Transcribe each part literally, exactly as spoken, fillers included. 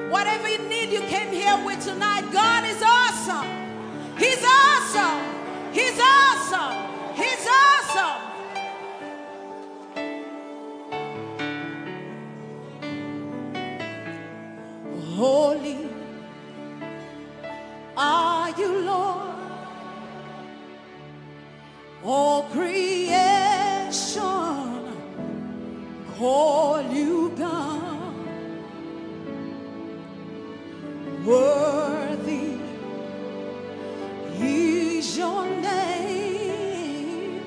Whatever you need, you came here with tonight. God is awesome. He's awesome. He's awesome. He's awesome. Holy are you, Lord. All creation call you God. Worthy is your name.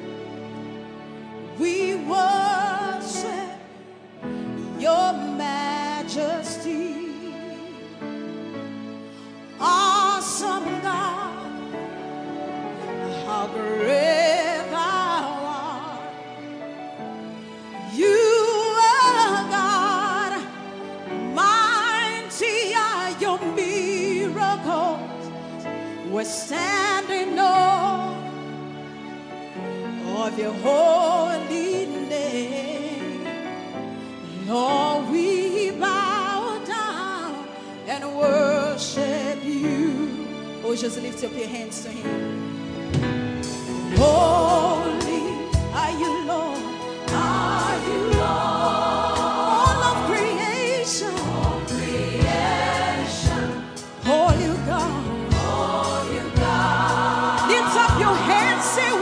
We worship your majesty. Awesome God, how great thou art. You are God, mighty are your miracles. We're standing on of your holy name. Lord, we bow down and worship you. Oh, just lift up your hands to him. Holy are you, Lord. Are you, Lord? All of creation. All creation. Holy God. Holy God. Lift up your hands, say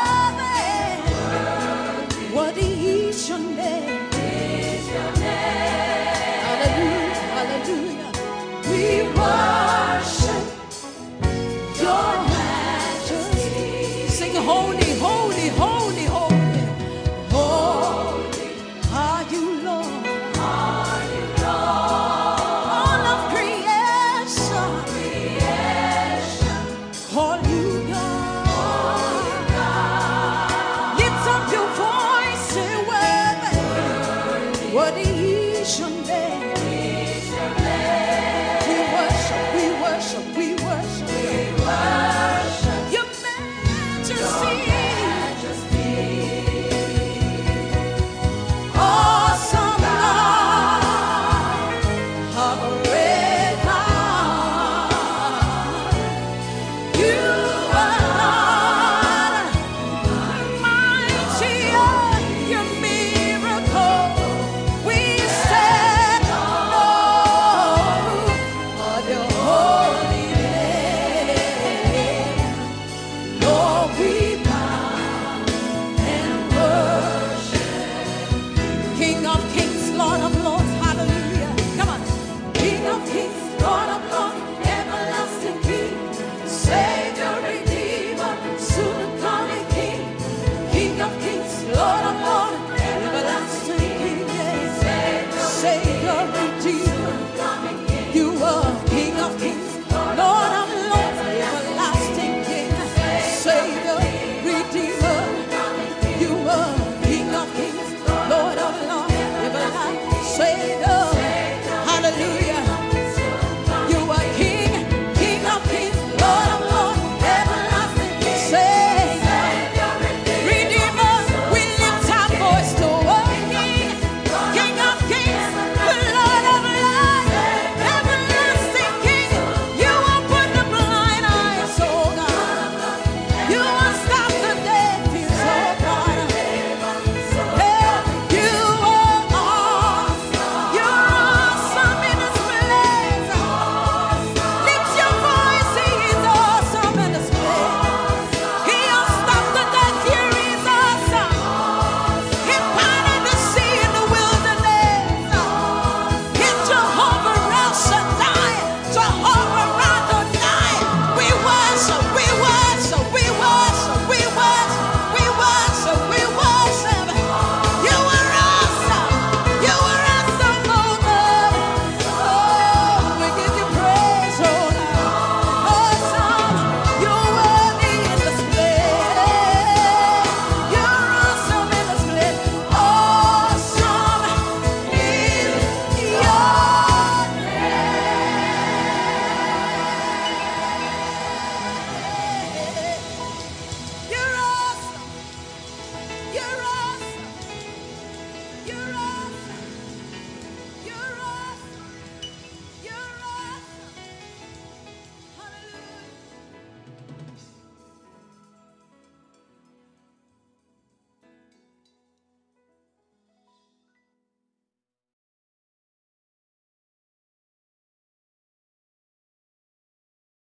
worthy. Worthy is your name. Is your name. Hallelujah. Hallelujah. We worship your majesty. Sing holy, holy, holy, holy. Holy are you, Lord. Are you, Lord. All of creation. Creation. Holy God. Holy God. Lift up your voice, say worthy. Worthy is your name.